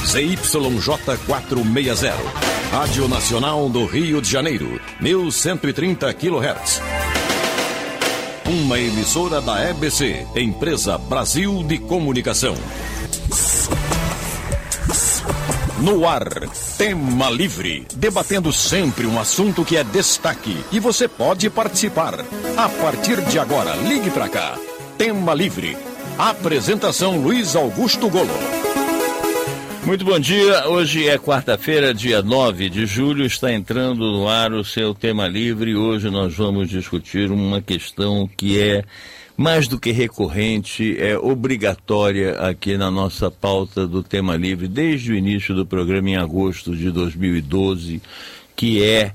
ZYJ 460, Rádio Nacional do Rio de Janeiro, 1130 kHz. Uma emissora da EBC, Empresa Brasil de Comunicação. No ar, Tema Livre, debatendo sempre um assunto que é destaque e você pode participar. A partir de agora, ligue pra cá. Tema Livre. Apresentação Luiz Augusto Golo. Muito bom dia, hoje é quarta-feira, dia 9 de julho, está entrando no ar o seu Tema Livre e hoje nós vamos discutir uma questão que é mais do que recorrente, é obrigatória aqui na nossa pauta do Tema Livre desde o início do programa em agosto de 2012, que é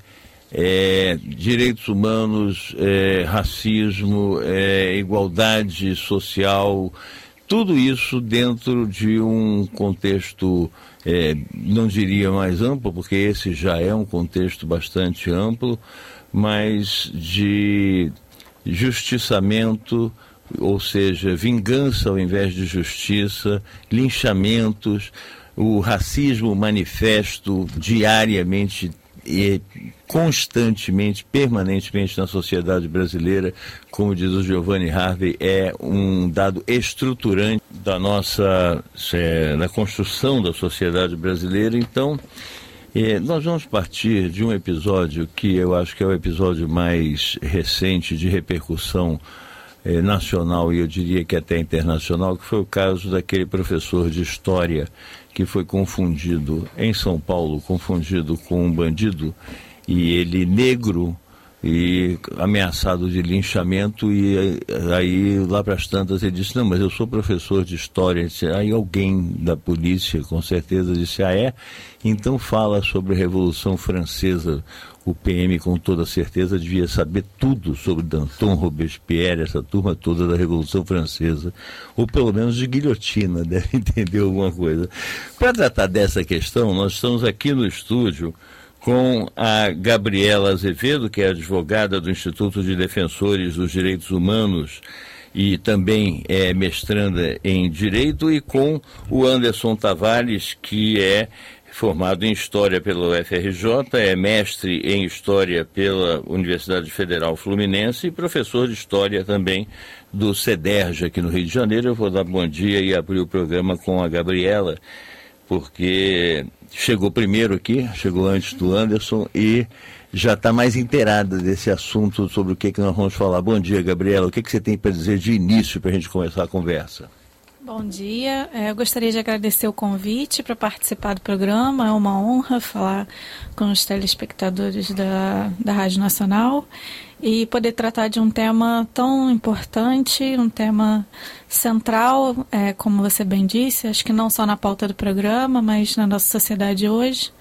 direitos humanos, racismo, igualdade social. Tudo isso dentro de um contexto, não diria mais amplo, porque esse já é um contexto bastante amplo, mas de justiçamento, ou seja, vingança ao invés de justiça, linchamentos, o racismo manifesto diariamente e constantemente, permanentemente na sociedade brasileira, como diz o Giovanni Harvey, é um dado estruturante da nossa, da construção da sociedade brasileira. Então, nós vamos partir de um episódio que eu acho que é o episódio mais recente de repercussão nacional e eu diria que até internacional, que foi o caso daquele professor de história que foi confundido em São Paulo, confundido com um bandido, e ele negro e ameaçado de linchamento, e aí lá para as tantas ele disse: não, mas eu sou professor de história. Aí alguém da polícia com certeza disse: ah, é? Então fala sobre a Revolução Francesa. O PM com toda certeza devia saber tudo sobre Danton, Robespierre, essa turma toda da Revolução Francesa, ou pelo menos de guilhotina, deve entender alguma coisa. Para tratar dessa questão, nós estamos aqui no estúdio com a Gabriela Azevedo, que é advogada do Instituto de Defensores dos Direitos Humanos e também é mestranda em Direito, e com o Anderson Tavares, que é formado em História pela UFRJ, é mestre em História pela Universidade Federal Fluminense e professor de História também do CEDERJ aqui no Rio de Janeiro. Eu vou dar bom dia e abrir o programa com a Gabriela, porque chegou primeiro aqui, chegou antes do Anderson e já está mais inteirada desse assunto sobre o que nós vamos falar. Bom dia, Gabriela. O que você tem para dizer de início para a gente começar a conversa? Bom dia, eu gostaria de agradecer o convite para participar do programa. É uma honra falar com os telespectadores da Rádio Nacional e poder tratar de um tema tão importante, um tema central, como você bem disse, acho que não só na pauta do programa, mas na nossa sociedade hoje.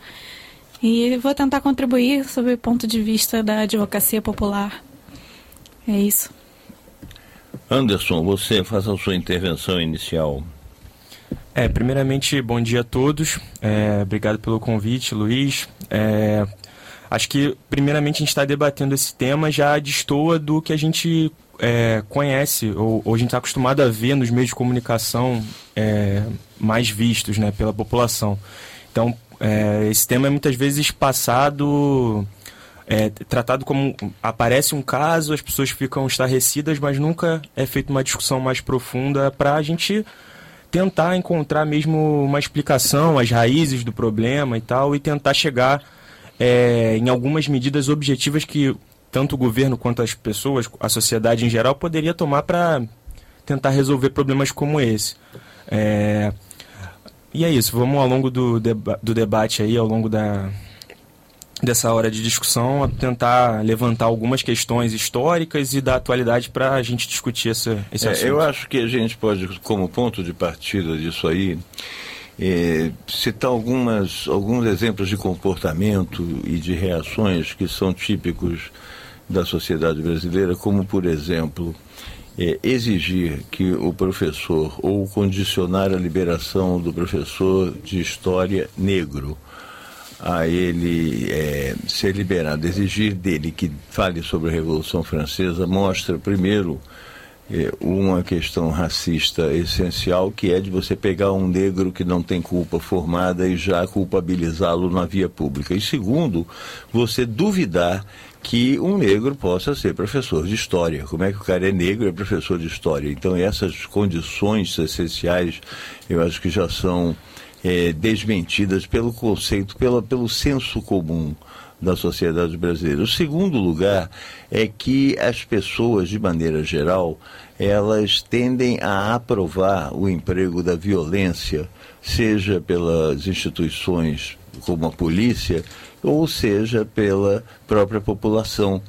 E vou tentar contribuir sob o ponto de vista da advocacia popular. É isso. Anderson, você faça a sua intervenção inicial. Primeiramente, bom dia a todos. Obrigado pelo convite, Luiz. Acho que, primeiramente, a gente está debatendo esse tema já destoa do que a gente conhece, ou a gente está acostumado a ver nos meios de comunicação mais vistos, né, pela população. Então, esse tema é muitas vezes passado... tratado como aparece um caso, as pessoas ficam estarrecidas, mas nunca é feita uma discussão mais profunda para a gente tentar encontrar mesmo uma explicação, as raízes do problema e tal, e tentar chegar em algumas medidas objetivas que tanto o governo quanto as pessoas, a sociedade em geral, poderia tomar para tentar resolver problemas como esse. E é isso, vamos ao longo do debate aí, ao longo dessa hora de discussão, a tentar levantar algumas questões históricas e da atualidade para a gente discutir esse assunto. Eu acho que a gente pode, como ponto de partida disso aí, citar alguns exemplos de comportamento e de reações que são típicos da sociedade brasileira, como, por exemplo, exigir que o professor, ou condicionar a liberação do professor de história negro a ele ser liberado, exigir dele que fale sobre a Revolução Francesa, mostra, primeiro, uma questão racista essencial, que é de você pegar um negro que não tem culpa formada e já culpabilizá-lo na via pública. E segundo, você duvidar que um negro possa ser professor de história. Como é que o cara é negro e é professor de história? Então essas condições essenciais eu acho que já são desmentidas pelo conceito, pelo senso comum da sociedade brasileira. O segundo lugar é que as pessoas, de maneira geral, elas tendem a aprovar o emprego da violência, seja pelas instituições como a polícia, ou seja pela própria população,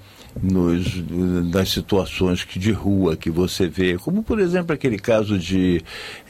nas situações de rua que você vê, como por exemplo aquele caso de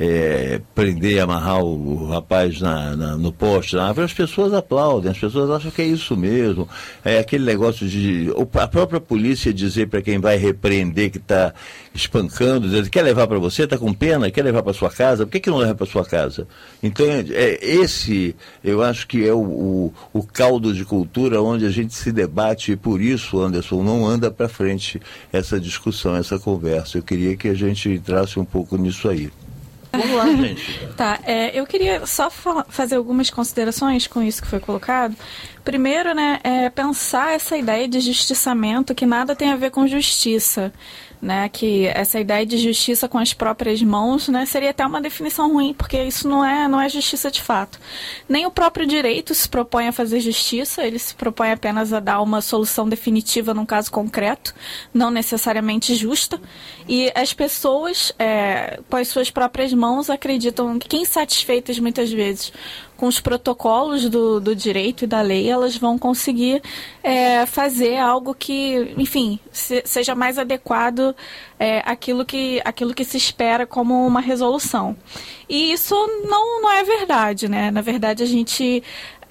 prender e amarrar o rapaz no poste, as pessoas aplaudem, as pessoas acham que é isso mesmo, aquele negócio de a própria polícia dizer para quem vai repreender que está espancando, dizer, quer levar para você, está com pena, quer levar para sua casa, por que não leva para sua casa? Então esse eu acho que é o caldo de cultura onde a gente se debate, e por isso, Anderson, não anda para frente essa discussão, essa conversa. Eu queria que a gente entrasse um pouco nisso aí. Vamos lá, gente. Tá, eu queria só fazer algumas considerações com isso que foi colocado. Primeiro, pensar essa ideia de justiçamento que nada tem a ver com justiça. Que essa ideia de justiça com as próprias mãos, seria até uma definição ruim, porque isso não é justiça de fato. Nem o próprio direito se propõe a fazer justiça, ele se propõe apenas a dar uma solução definitiva num caso concreto, não necessariamente justa. E as pessoas, com as suas próprias mãos, acreditam que, insatisfeitas muitas vezes com os protocolos do direito e da lei, elas vão conseguir fazer algo que, enfim, seja mais adequado àquilo que se espera como uma resolução. E isso não é verdade, Na verdade, a gente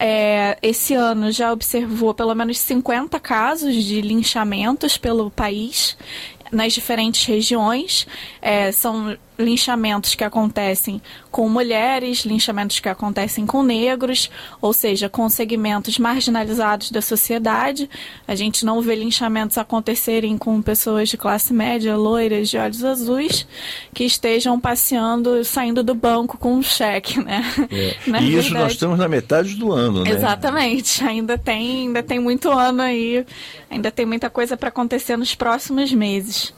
esse ano já observou pelo menos 50 casos de linchamentos pelo país, nas diferentes regiões. São linchamentos que acontecem com mulheres, linchamentos que acontecem com negros, ou seja, com segmentos marginalizados da sociedade. A gente não vê linchamentos acontecerem com pessoas de classe média, loiras, de olhos azuis, que estejam passeando, saindo do banco com um cheque, E isso nós estamos na metade do ano, Exatamente. Ainda tem muito ano aí, ainda tem muita coisa para acontecer nos próximos meses.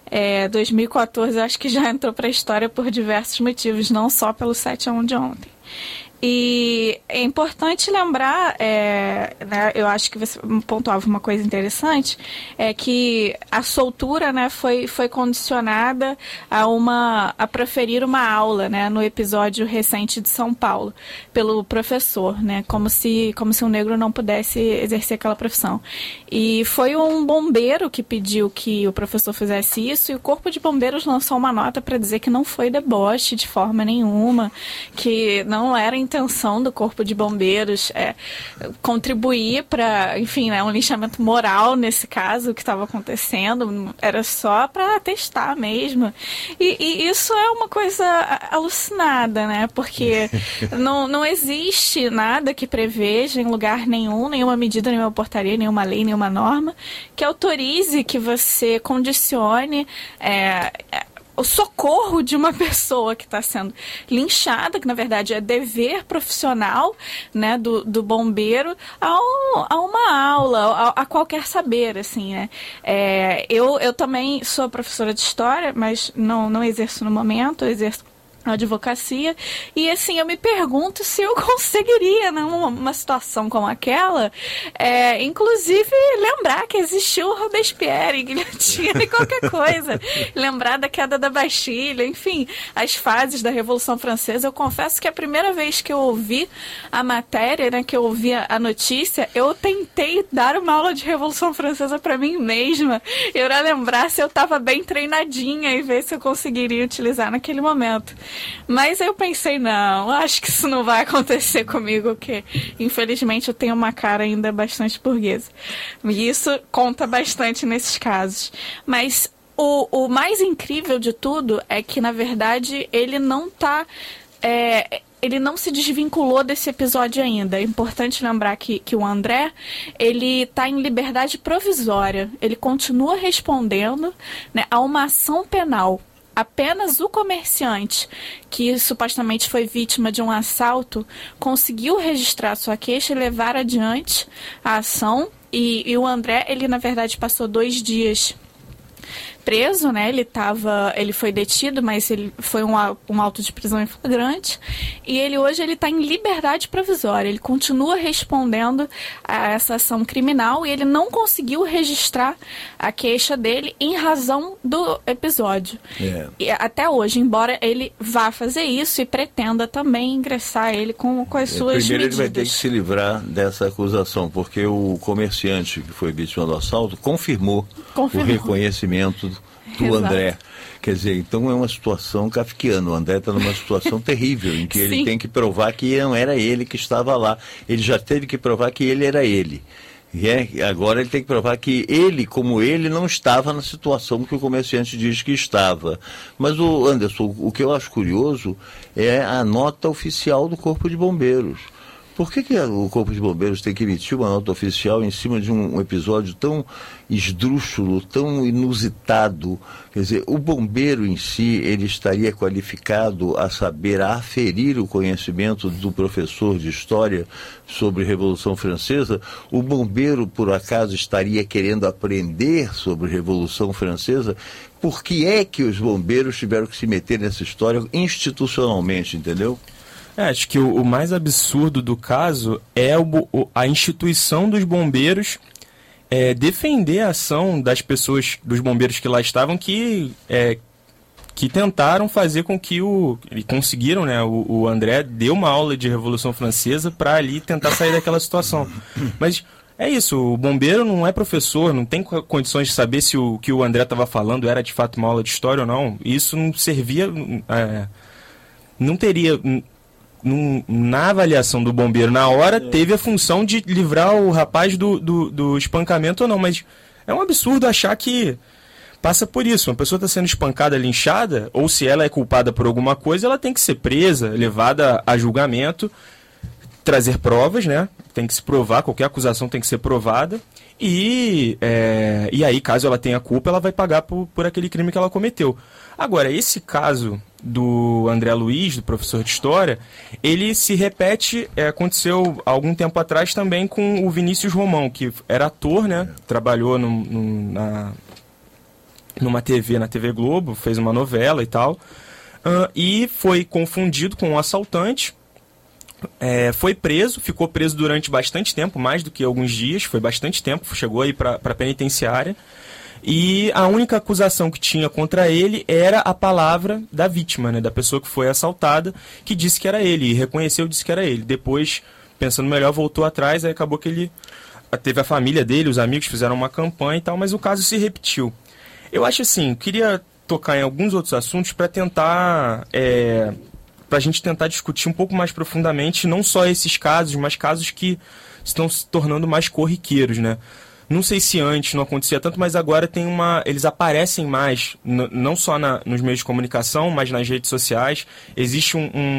2014 acho que já entrou para a história por diversos motivos, não só pelo 7/1 de ontem. E é importante lembrar, eu acho que você pontuava uma coisa interessante, que a soltura, foi condicionada a proferir uma aula, no episódio recente de São Paulo, pelo professor, como se um negro não pudesse exercer aquela profissão. E foi um bombeiro que pediu que o professor fizesse isso, e o Corpo de Bombeiros lançou uma nota para dizer que não foi deboche de forma nenhuma, que não era intenção do Corpo de Bombeiros contribuir para, enfim, um linchamento moral nesse caso que estava acontecendo, era só para testar mesmo. E isso é uma coisa alucinada, porque não existe nada que preveja em lugar nenhum, nenhuma medida, nenhuma portaria, nenhuma lei, nenhuma norma que autorize que você condicione o socorro de uma pessoa que está sendo linchada, que na verdade é dever profissional, do bombeiro, a uma aula, a qualquer saber, assim, eu também sou professora de história, mas não exerço no momento, exerço a advocacia, e assim, eu me pergunto se eu conseguiria, numa situação como aquela, inclusive lembrar que existiu o Robespierre, guilhotina e qualquer coisa, lembrar da queda da Bastilha, enfim, as fases da Revolução Francesa. Eu confesso que a primeira vez que eu ouvi a matéria, que eu ouvi a notícia, eu tentei dar uma aula de Revolução Francesa para mim mesma, eu ia lembrar se eu estava bem treinadinha e ver se eu conseguiria utilizar naquele momento. Mas eu pensei, não, acho que isso não vai acontecer comigo, porque infelizmente eu tenho uma cara ainda bastante burguesa. E isso conta bastante nesses casos. Mas o mais incrível de tudo é que, na verdade, ele não está... ele não se desvinculou desse episódio ainda. É importante lembrar que o André, ele está em liberdade provisória. Ele continua respondendo, né, a uma ação penal. Apenas o comerciante, que supostamente foi vítima de um assalto, conseguiu registrar sua queixa e levar adiante a ação. E o André, ele na verdade passou 2 dias preso, né? Ele foi detido, mas ele foi um auto de prisão em flagrante. E hoje ele está em liberdade provisória. Ele continua respondendo a essa ação criminal e ele não conseguiu registrar a queixa dele em razão do episódio. E até hoje, embora ele vá fazer isso e pretenda também ingressar ele com as suas primeiro medidas. Ele vai ter que se livrar dessa acusação, porque o comerciante que foi vítima do assalto confirmou. O reconhecimento do Exato. André. Quer dizer, então é uma situação kafkiana. O André está numa situação terrível, em que ele tem que provar que não era ele que estava lá. Ele já teve que provar que ele era ele. E agora ele tem que provar que ele, como ele, não estava na situação que o comerciante diz que estava. Mas, Anderson, o que eu acho curioso é a nota oficial do Corpo de Bombeiros. Por que o Corpo de Bombeiros tem que emitir uma nota oficial em cima de um episódio tão esdrúxulo, tão inusitado? Quer dizer, o bombeiro em si, ele estaria qualificado a saber, a aferir o conhecimento do professor de História sobre a Revolução Francesa? O bombeiro, por acaso, estaria querendo aprender sobre a Revolução Francesa? Por que é que os bombeiros tiveram que se meter nessa história institucionalmente, entendeu? Acho que o mais absurdo do caso é a instituição dos bombeiros defender a ação das pessoas, dos bombeiros que lá estavam, que tentaram fazer com que conseguiram, né? O André deu uma aula de Revolução Francesa para ali tentar sair daquela situação. Mas é isso, o bombeiro não é professor, não tem condições de saber se o que o André estava falando era de fato uma aula de história ou não. Isso não servia, não teria... Na avaliação do bombeiro na hora, teve a função de livrar o rapaz do espancamento ou não, mas é um absurdo achar que passa por isso. Uma pessoa está sendo espancada, linchada, ou se ela é culpada por alguma coisa, ela tem que ser presa, levada a julgamento, trazer provas, né? Tem que se provar, qualquer acusação tem que ser provada, e aí, caso ela tenha culpa, ela vai pagar por aquele crime que ela cometeu. Agora, esse caso do André Luiz, do professor de História, ele se repete, aconteceu há algum tempo atrás também com o Vinícius Romão, que era ator, né? Trabalhou numa TV, na TV Globo, fez uma novela e tal, e foi confundido com um assaltante, foi preso, ficou preso durante bastante tempo, mais do que alguns dias, foi bastante tempo, chegou aí para a penitenciária. E a única acusação que tinha contra ele era a palavra da vítima, né, da pessoa que foi assaltada, que disse que era ele, e reconheceu, disse que era ele. Depois, pensando melhor, voltou atrás, aí acabou que ele teve a família dele, os amigos fizeram uma campanha e tal, mas o caso se repetiu. Eu acho assim, queria tocar em alguns outros assuntos para tentar, para a gente tentar discutir um pouco mais profundamente, não só esses casos, mas casos que estão se tornando mais corriqueiros, né? Não sei se antes não acontecia tanto, mas agora eles aparecem mais, não só nos meios de comunicação, mas nas redes sociais. Existe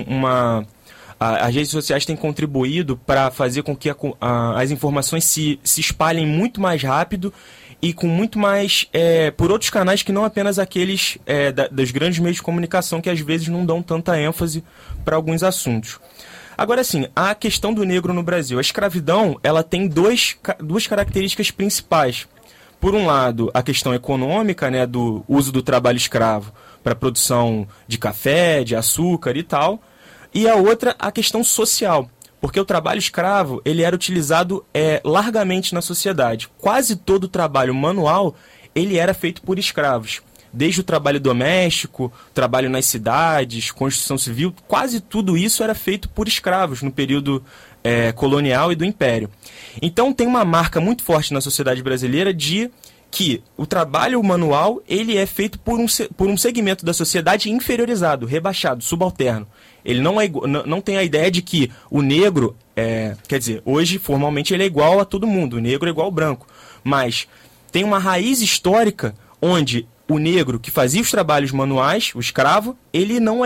as redes sociais têm contribuído para fazer com que as informações se espalhem muito mais rápido e com muito mais por outros canais que não apenas aqueles dos grandes meios de comunicação, que às vezes não dão tanta ênfase para alguns assuntos. Agora, assim, a questão do negro no Brasil. A escravidão, ela tem duas características principais. Por um lado, a questão econômica, né, do uso do trabalho escravo para a produção de café, de açúcar e tal. E a outra, a questão social. Porque o trabalho escravo, ele era utilizado largamente na sociedade. Quase todo o trabalho manual, ele era feito por escravos. Desde o trabalho doméstico, trabalho nas cidades, construção civil, quase tudo isso era feito por escravos no período colonial e do Império. Então tem uma marca muito forte na sociedade brasileira de que o trabalho manual ele é feito por um segmento da sociedade inferiorizado, rebaixado, subalterno. Ele não tem a ideia de que o negro, quer dizer, hoje formalmente ele é igual a todo mundo, o negro é igual ao branco, mas tem uma raiz histórica onde o negro que fazia os trabalhos manuais, o escravo, ele não é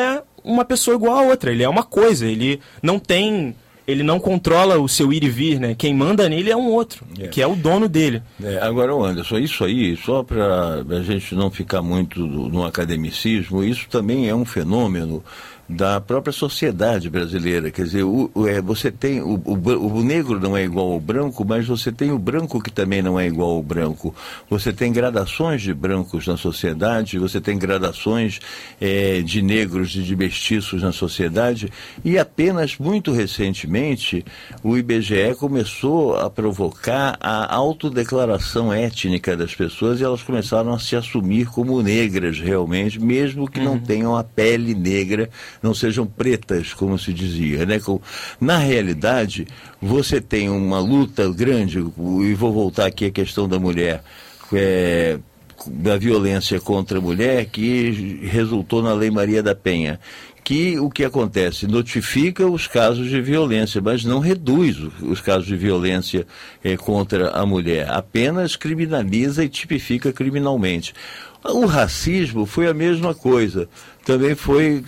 uma pessoa igual a outra, ele é uma coisa, ele não controla o seu ir e vir, né? Quem manda nele é um outro, que é o dono dele. Agora, Anderson, isso aí, só para a gente não ficar muito no academicismo, isso também é um fenômeno da própria sociedade brasileira. Quer dizer, você tem o negro não é igual ao branco, mas você tem o branco que também não é igual ao branco. Você tem gradações de brancos na sociedade, você tem gradações de negros e de mestiços na sociedade, e apenas muito recentemente o IBGE começou a provocar a autodeclaração étnica das pessoas, e elas começaram a se assumir como negras realmente, mesmo que não tenham a pele negra, não sejam pretas, como se dizia, né? Na realidade, você tem uma luta grande, e vou voltar aqui à questão da mulher, da violência contra a mulher, que resultou na Lei Maria da Penha, que o que acontece? Notifica os casos de violência, mas não reduz os casos de violência contra a mulher, apenas criminaliza e tipifica criminalmente. O racismo foi a mesma coisa, também foi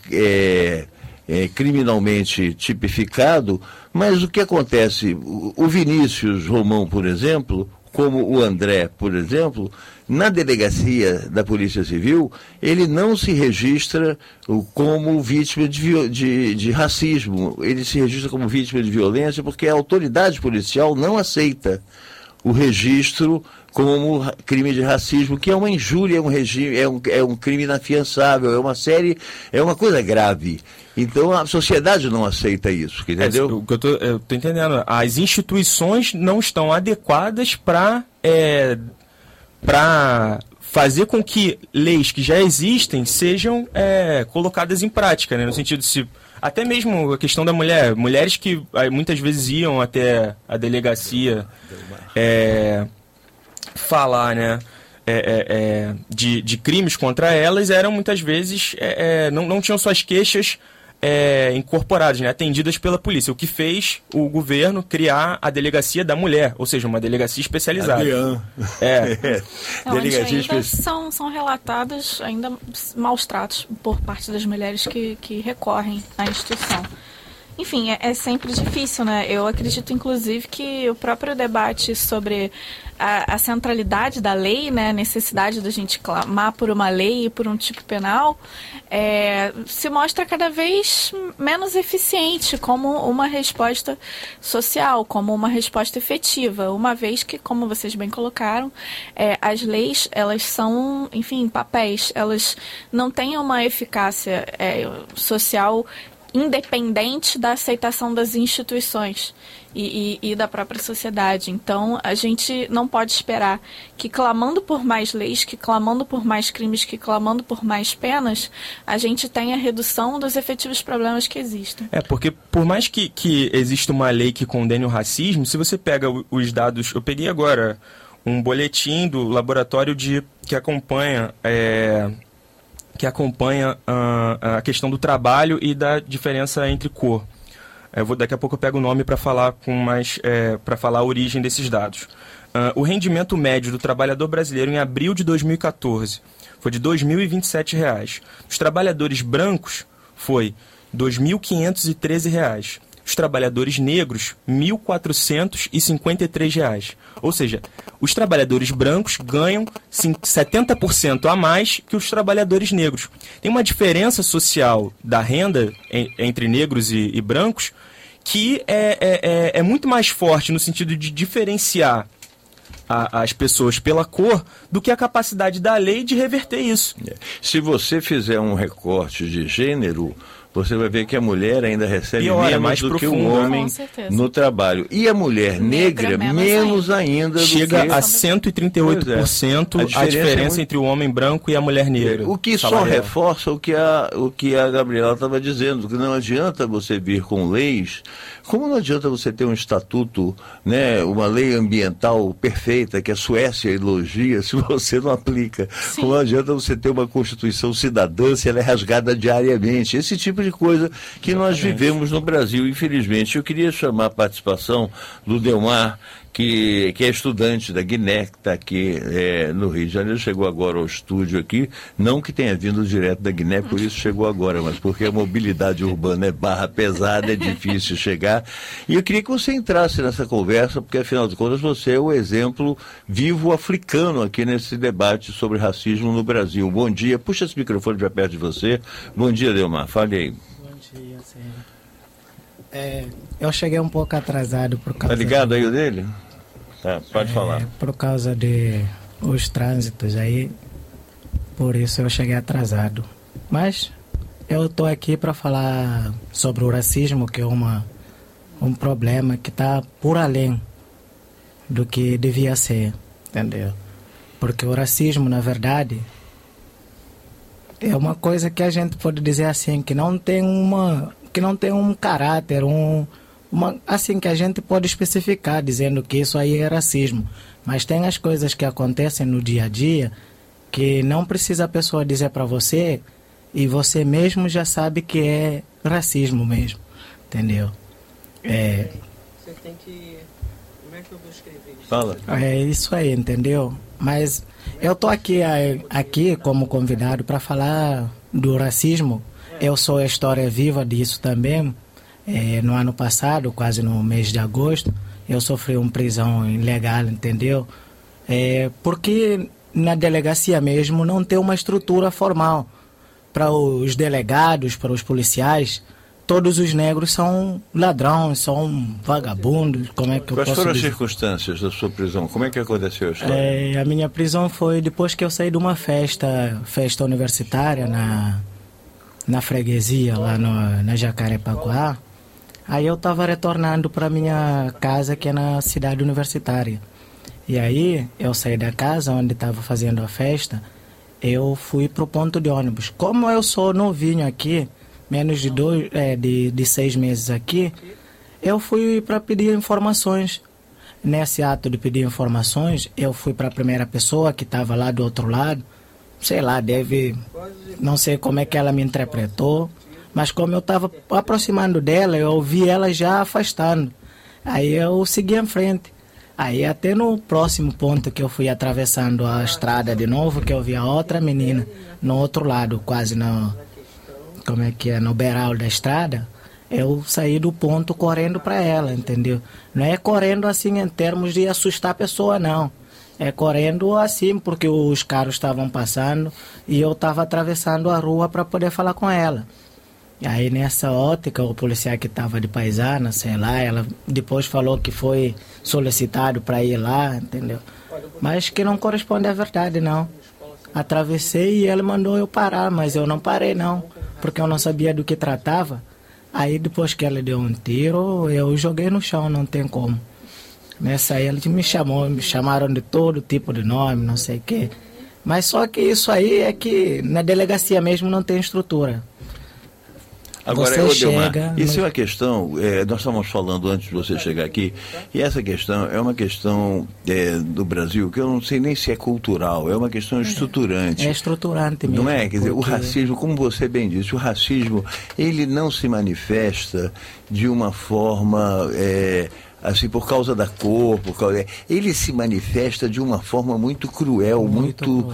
criminalmente tipificado, mas o que acontece? O Vinícius Romão, por exemplo, como o André, por exemplo, na delegacia da Polícia Civil, ele não se registra como vítima de racismo, ele se registra como vítima de violência porque a autoridade policial não aceita o registro como crime de racismo, que é uma injúria, é um crime inafiançável, é uma coisa grave. Então a sociedade não aceita isso, entendeu? O que eu tô entendendo, as instituições não estão adequadas para fazer com que leis que já existem sejam colocadas em prática, né? No sentido de até mesmo a questão da mulheres que muitas vezes iam até a delegacia falar, né, de crimes contra elas, eram muitas vezes, não tinham suas queixas incorporadas, né, atendidas pela polícia, o que fez o governo criar a delegacia da mulher, ou seja, uma delegacia especializada. Onde ainda são relatados ainda maus tratos por parte das mulheres que recorrem à instituição. Enfim, é sempre difícil, né? Eu acredito, inclusive, que o próprio debate sobre a centralidade da lei, né, a necessidade da gente clamar por uma lei e por um tipo penal, se mostra cada vez menos eficiente como uma resposta social, como uma resposta efetiva, uma vez que, como vocês bem colocaram, as leis, elas são, enfim, papéis, elas não têm uma eficácia social independente da aceitação das instituições e da própria sociedade. Então, a gente não pode esperar que, clamando por mais leis, que clamando por mais crimes, que clamando por mais penas, a gente tenha redução dos efetivos problemas que existem. Porque por mais que exista uma lei que condene o racismo, se você pega os dados... Eu peguei agora um boletim do laboratório que acompanha a questão do trabalho e da diferença entre cor. Daqui a pouco eu pego o nome para falar para falar a origem desses dados. O rendimento médio do trabalhador brasileiro em abril de 2014 foi de R$ 2.027. Os trabalhadores brancos foi R$ 2.513. Os trabalhadores negros, R$ 1.453. Ou seja, os trabalhadores brancos ganham 70% a mais que os trabalhadores negros. Tem uma diferença social da renda entre negros e brancos que é muito mais forte no sentido de diferenciar as pessoas pela cor do que a capacidade da lei de reverter isso. Se você fizer um recorte de gênero, você vai ver que a mulher ainda recebe menos do que o homem no trabalho. E a mulher negra, menos ainda. Chega a 138% a diferença entre o homem branco e a mulher negra. O que só reforça o que a Gabriela estava dizendo, que não adianta você vir com leis, como não adianta você ter um estatuto, né, uma lei ambiental perfeita, que a Suécia elogia, se você não aplica. Sim. Como não adianta você ter uma Constituição cidadã, se ela é rasgada diariamente. Esse tipo de coisa que nós vivemos no Brasil, infelizmente. Eu queria chamar a participação do Delmar, que é estudante da Guiné, que está aqui no Rio de Janeiro, chegou agora ao estúdio aqui, não que tenha vindo direto da Guiné, por isso chegou agora, mas porque a mobilidade urbana é barra pesada, é difícil chegar. E eu queria que você entrasse nessa conversa, porque afinal de contas você é o exemplo vivo africano aqui nesse debate sobre racismo no Brasil. Bom dia, puxa esse microfone para perto de você. Bom dia, Delmar, fale aí. Bom dia, senhor. Eu cheguei um pouco atrasado por causa... Tá ligado aí o dele? Tá, pode falar. Por causa de os trânsitos aí, por isso eu cheguei atrasado. Mas eu estou aqui para falar sobre o racismo, que é um problema que está por além do que devia ser, entendeu? Porque o racismo, na verdade, é uma coisa que a gente pode dizer assim, que não tem um caráter, assim que a gente pode especificar dizendo que isso aí é racismo, mas tem as coisas que acontecem no dia a dia que não precisa a pessoa dizer para você e você mesmo já sabe que é racismo mesmo, entendeu? Você tem que... Como é que eu vou escrever isso? Fala. É isso aí, entendeu? Mas eu tô aqui como convidado para falar do racismo. Eu sou a história viva disso também. No ano passado, quase no mês de agosto, eu sofri uma prisão ilegal, entendeu? Porque na delegacia mesmo não tem uma estrutura formal. Para os delegados, para os policiais, todos os negros são ladrões, são vagabundos. Como é que eu Quais posso foram as dizer? circunstâncias da sua prisão? Como é que aconteceu a história? A minha prisão foi depois que eu saí de uma festa universitária na freguesia, lá na Jacarepaguá. Aí eu estava retornando para minha casa, que é na cidade universitária. E aí eu saí da casa onde estava fazendo a festa, eu fui para o ponto de ônibus. Como eu sou novinho aqui, menos de 6 meses aqui, eu fui para pedir informações. Nesse ato de pedir informações, eu fui para a primeira pessoa que estava lá do outro lado. Sei lá, não sei como é que ela me interpretou, mas como eu estava aproximando dela, eu ouvi ela já afastando. Aí eu segui em frente. Aí até no próximo ponto que eu fui atravessando a estrada de novo, que eu vi a outra menina no outro lado, quase no beiral da estrada, eu saí do ponto correndo para ela, entendeu? Não é correndo assim em termos de assustar a pessoa, não. É correndo assim porque os carros estavam passando e eu estava atravessando a rua para poder falar com ela. Aí nessa ótica, o policial que estava de paisana, sei lá, ela depois falou que foi solicitado para ir lá, entendeu? Mas que não corresponde à verdade, não. Atravessei e ele mandou eu parar, mas eu não parei, não, porque eu não sabia do que tratava. Aí depois que ela deu um tiro, eu joguei no chão, não tem como. Nessa aí eles me chamaram de todo tipo de nome, não sei o quê. Mas só que isso aí é que na delegacia mesmo não tem estrutura. Agora, Delmar, isso é uma questão, nós estávamos falando antes de você chegar aqui, e essa questão é uma questão do Brasil, que eu não sei nem se é cultural, é uma questão estruturante. É estruturante mesmo. Não é? Quer dizer, o racismo, como você bem disse, o racismo, ele não se manifesta de uma forma... assim, por causa da cor, ele se manifesta de uma forma muito cruel, muito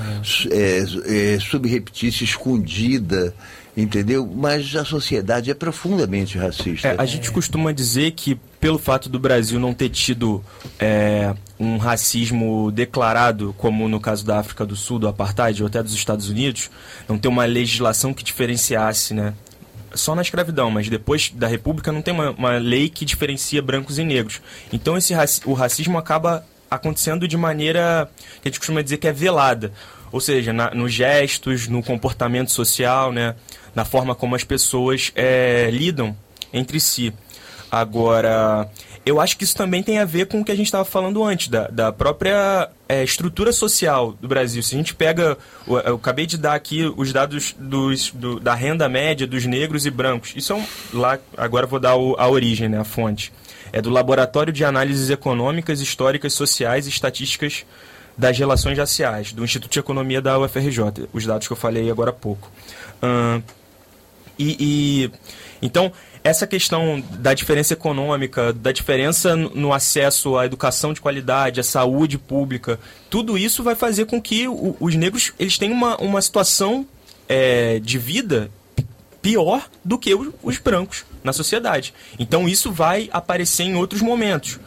subreptícia, escondida, entendeu? Mas a sociedade é profundamente racista. A gente costuma dizer que, pelo fato do Brasil não ter tido um racismo declarado, como no caso da África do Sul, do Apartheid, ou até dos Estados Unidos, não ter uma legislação que diferenciasse, né? Só na escravidão, mas depois da República não tem uma lei que diferencia brancos e negros. Então o racismo acaba acontecendo de maneira que a gente costuma dizer que é velada. Ou seja, nos gestos, no comportamento social, né, na forma como as pessoas lidam entre si. Agora, eu acho que isso também tem a ver com o que a gente estava falando antes, da própria estrutura social do Brasil. Se a gente pega, eu acabei de dar aqui os dados da renda média dos negros e brancos. Isso lá, agora eu vou dar a origem, né, a fonte. É do Laboratório de Análises Econômicas, Históricas, Sociais e Estatísticas das Relações Raciais, do Instituto de Economia da UFRJ, os dados que eu falei agora há pouco. Então, essa questão da diferença econômica, da diferença no acesso à educação de qualidade, à saúde pública, tudo isso vai fazer com que os negros eles tenham uma situação de vida pior do que os brancos na sociedade. Então isso vai aparecer em outros momentos.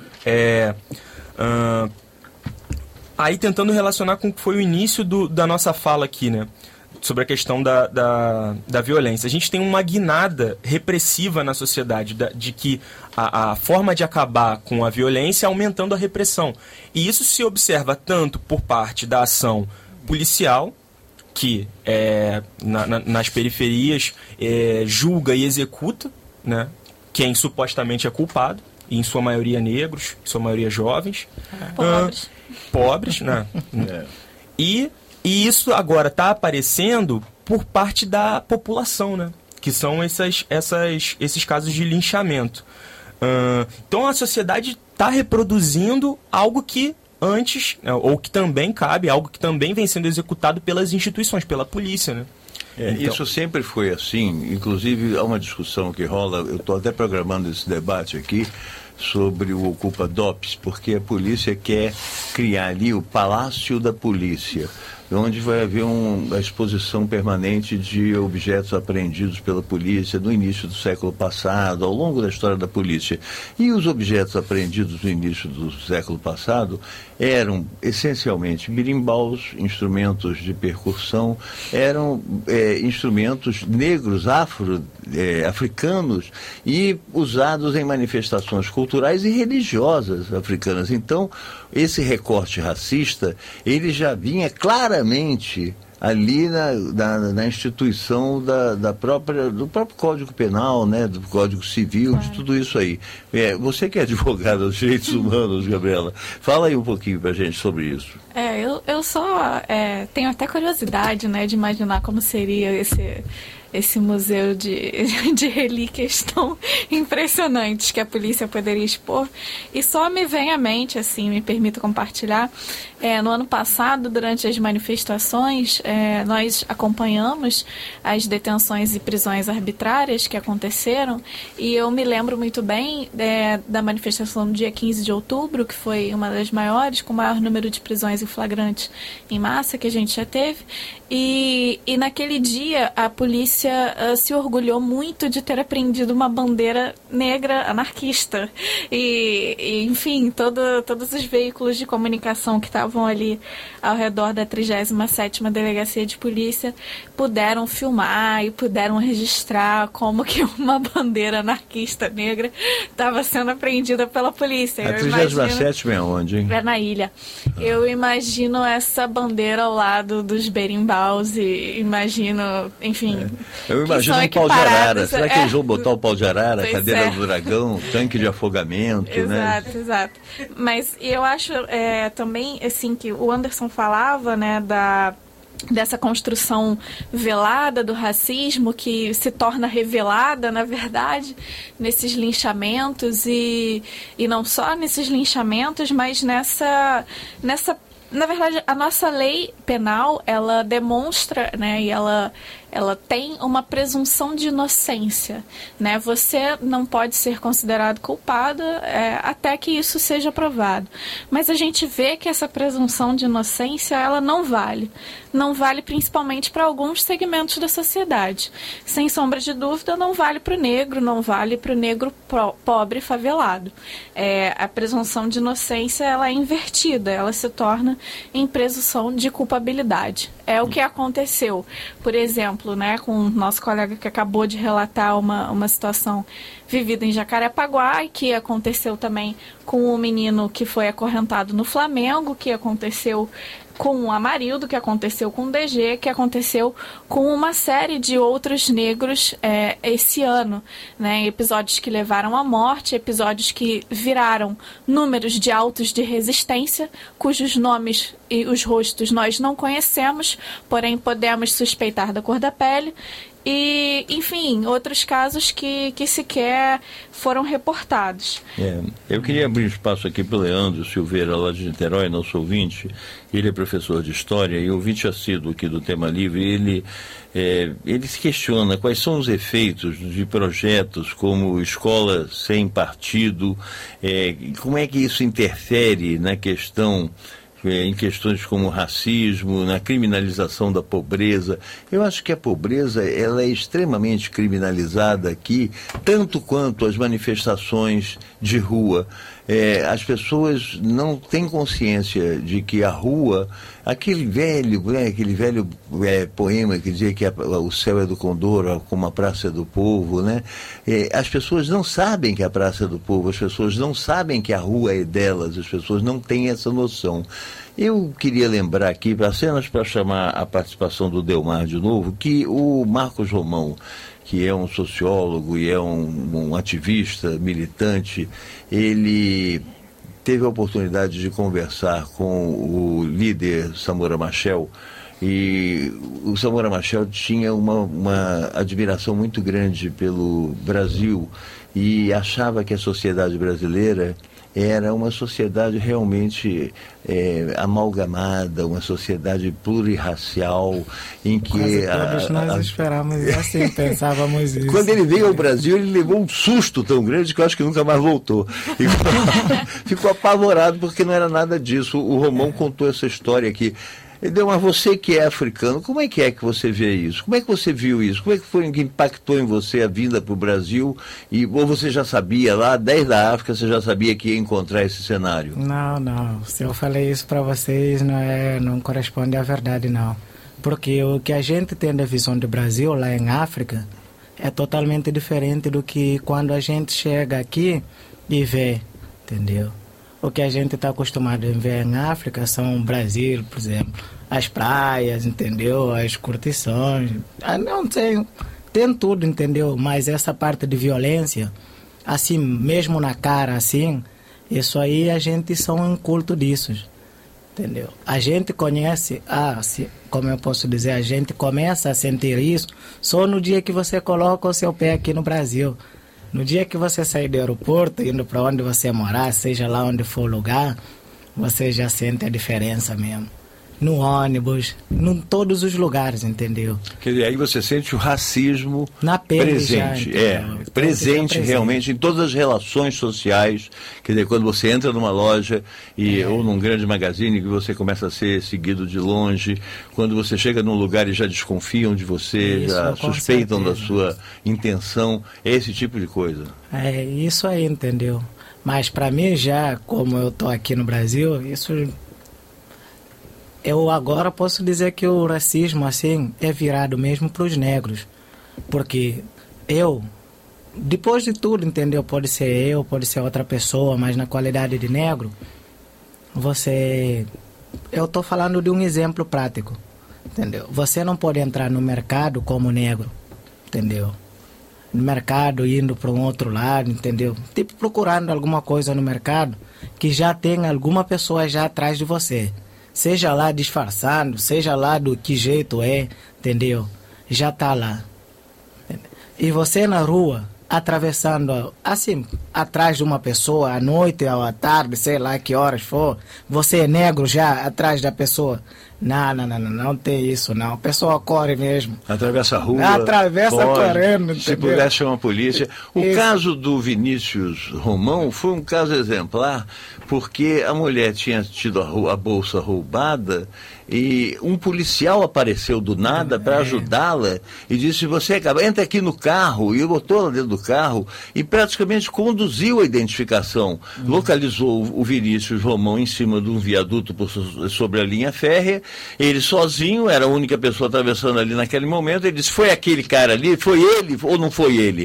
Aí tentando relacionar com o que foi o início da nossa fala aqui, né? Sobre a questão da violência. A gente tem uma guinada repressiva na sociedade, de que a forma de acabar com a violência é aumentando a repressão. E isso se observa tanto por parte da ação policial, que nas periferias julga e executa, né, quem supostamente é culpado, e em sua maioria negros, em sua maioria jovens. Pobres, né? E isso agora está aparecendo por parte da população, né? Que são esses casos de linchamento. Então a sociedade está reproduzindo algo que antes, ou que também cabe, algo que também vem sendo executado pelas instituições, pela polícia, né? Então, isso sempre foi assim. Inclusive há uma discussão que rola, eu estou até programando esse debate aqui, sobre o Ocupa DOPS, porque a polícia quer criar ali o Palácio da Polícia, onde vai haver uma exposição permanente de objetos apreendidos pela polícia no início do século passado, ao longo da história da polícia. E os objetos apreendidos no início do século passado eram essencialmente birimbaus, instrumentos de percussão, eram instrumentos negros, africanos, e usados em manifestações culturais e religiosas africanas. Então, esse recorte racista, ele já vinha claramente ali na instituição do próprio Código Penal, né, do Código Civil, de tudo isso aí. Você que é advogada dos direitos humanos, Gabriela, fala aí um pouquinho pra gente sobre isso. Eu só tenho até curiosidade, né, de imaginar como seria esse museu de relíquias tão impressionantes que a polícia poderia expor. E só me vem à mente, assim, me permito compartilhar, no ano passado, durante as manifestações, nós acompanhamos as detenções e prisões arbitrárias que aconteceram, e eu me lembro muito bem da manifestação do dia 15 de outubro, que foi uma das maiores, com o maior número de prisões em flagrante em massa que a gente já teve, e naquele dia a polícia se orgulhou muito de ter apreendido uma bandeira negra anarquista. E enfim, todos os veículos de comunicação que estavam ali ao redor da 37ª Delegacia de Polícia puderam filmar e puderam registrar como que uma bandeira anarquista negra estava sendo apreendida pela polícia. A 37ª é onde, hein? É na ilha. Eu imagino essa bandeira ao lado dos berimbaus e imagino, enfim... Eu imagino um pau de arara. Será que eles vão botar o pau de arara, cadeira do dragão, tanque de afogamento, né? Exato. Mas eu acho também, assim, que o Anderson falava, né, dessa construção velada do racismo que se torna revelada, na verdade, nesses linchamentos e não só nesses linchamentos, mas nessa na verdade, a nossa lei penal, ela demonstra, né, e ela tem uma presunção de inocência, né? Você não pode ser considerado culpado até que isso seja provado. Mas a gente vê que essa presunção de inocência, ela não vale. Não vale principalmente para alguns segmentos da sociedade. Sem sombra de dúvida, não vale para o negro, não vale para o negro pobre e favelado. A presunção de inocência, ela é invertida, ela se torna em presunção de culpabilidade. É o que aconteceu, por exemplo, né, com o nosso colega que acabou de relatar uma situação vivida em Jacarepaguá, e que aconteceu também com o menino que foi acorrentado no Flamengo, que aconteceu com o Amarildo, que aconteceu com o DG, que aconteceu com uma série de outros negros esse ano, né? Episódios que levaram à morte, episódios que viraram números de autos de resistência, cujos nomes e os rostos nós não conhecemos, porém podemos suspeitar da cor da pele, e, enfim, outros casos que sequer foram reportados. Eu queria abrir espaço aqui para o Leandro Silveira, lá de Niterói, nosso ouvinte. Ele é professor de História e ouvinte assíduo aqui do Tema Livre. Ele se questiona quais são os efeitos de projetos como Escola Sem Partido, como é que isso interfere na questão, em questões como racismo, na criminalização da pobreza. Eu acho que a pobreza ela é extremamente criminalizada aqui, tanto quanto as manifestações de rua. As pessoas não têm consciência de que a rua, aquele velho poema que dizia que o céu é do Condor, como a praça é do povo, né? As pessoas não sabem que a praça é do povo, as pessoas não sabem que a rua é delas, as pessoas não têm essa noção. Eu queria lembrar aqui, apenas para chamar a participação do Delmar de novo, que o Marcos Romão, que é um sociólogo e é um ativista, militante, ele teve a oportunidade de conversar com o líder Samora Machel, e o Samora Machel tinha uma admiração muito grande pelo Brasil e achava que a sociedade brasileira era uma sociedade realmente amalgamada, uma sociedade plurirracial, em que... Quase todos nós esperávamos assim, pensávamos isso. Quando ele veio ao Brasil, ele levou um susto tão grande que eu acho que nunca mais voltou. Ficou apavorado porque não era nada disso. O Romão contou essa história aqui. Mas você que é africano, como é que você vê isso? Como é que você viu isso? Como é que foi que impactou em você a vinda para o Brasil? Ou você já sabia lá, desde a África, você já sabia que ia encontrar esse cenário? Não. Se eu falei isso para vocês, não corresponde à verdade, não. Porque o que a gente tem da visão do Brasil lá em África é totalmente diferente do que quando a gente chega aqui e vê, entendeu? O que a gente está acostumado a ver em África são o Brasil, por exemplo, as praias, entendeu? As curtições. Não tem tudo, entendeu? Mas essa parte de violência, assim, mesmo na cara, assim, isso aí a gente são um culto disso, entendeu? A gente conhece, como eu posso dizer, a gente começa a sentir isso só no dia que você coloca o seu pé aqui no Brasil. No dia que você sair do aeroporto, indo para onde você morar, seja lá onde for o lugar, você já sente a diferença mesmo. No ônibus, em todos os lugares, entendeu? Quer dizer, aí você sente o racismo na pele presente. Já, presente realmente em todas as relações sociais. Quer dizer, quando você entra numa loja ou num grande magazine que você começa a ser seguido de longe, quando você chega num lugar e já desconfiam de você, já suspeitam da sua intenção, esse tipo de coisa. É isso aí, entendeu? Mas para mim já, como eu tô aqui no Brasil, isso... Eu agora posso dizer que o racismo, assim, é virado mesmo para os negros. Porque depois de tudo, entendeu? Pode ser pode ser outra pessoa, mas na qualidade de negro, eu estou falando de um exemplo prático, entendeu? Você não pode entrar no mercado como negro, entendeu? No mercado, indo para um outro lado, entendeu? Tipo, procurando alguma coisa no mercado que já tem alguma pessoa já atrás de você. Seja lá disfarçando, seja lá do que jeito entendeu? Já está lá. E você na rua, atravessando, assim, atrás de uma pessoa, à noite ou à tarde, sei lá que horas for, você é negro já atrás da pessoa. Não tem isso, não. A pessoa corre mesmo. Atravessa a rua. Atravessa correndo, entendeu? Se puder, chama a polícia. O caso do Vinícius Romão foi um caso exemplar, porque a mulher tinha tido a bolsa roubada e um policial apareceu do nada para ajudá-la e disse: você entra aqui no carro, e botou ela dentro do carro e praticamente conduziu a identificação. Localizou o Vinícius Romão em cima de um viaduto sobre a linha férrea. Ele sozinho, era a única pessoa atravessando ali naquele momento. Ele disse: foi aquele cara ali? Foi ele ou não foi ele?